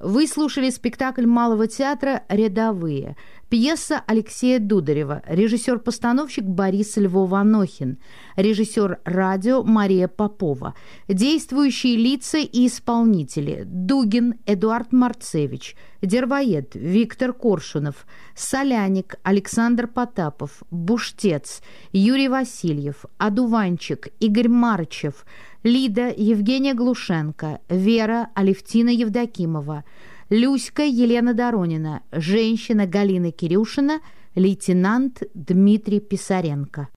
Вы слушали спектакль Малого театра «Рядовые». Пьеса Алексея Дударева, режиссер-постановщик Борис Львов-Анохин, режиссер радио Мария Попова. Действующие лица и исполнители: Дугин Эдуард Марцевич, Дервоед Виктор Коршунов, Соляник Александр Потапов, Буштец Юрий Васильев, Одуванчик Игорь Марчев, Лида Евгения Глушенко, Вера Алевтина Евдокимова, Люська Елена Доронина, женщина Галина Кирюшина, лейтенант Дмитрий Писаренко.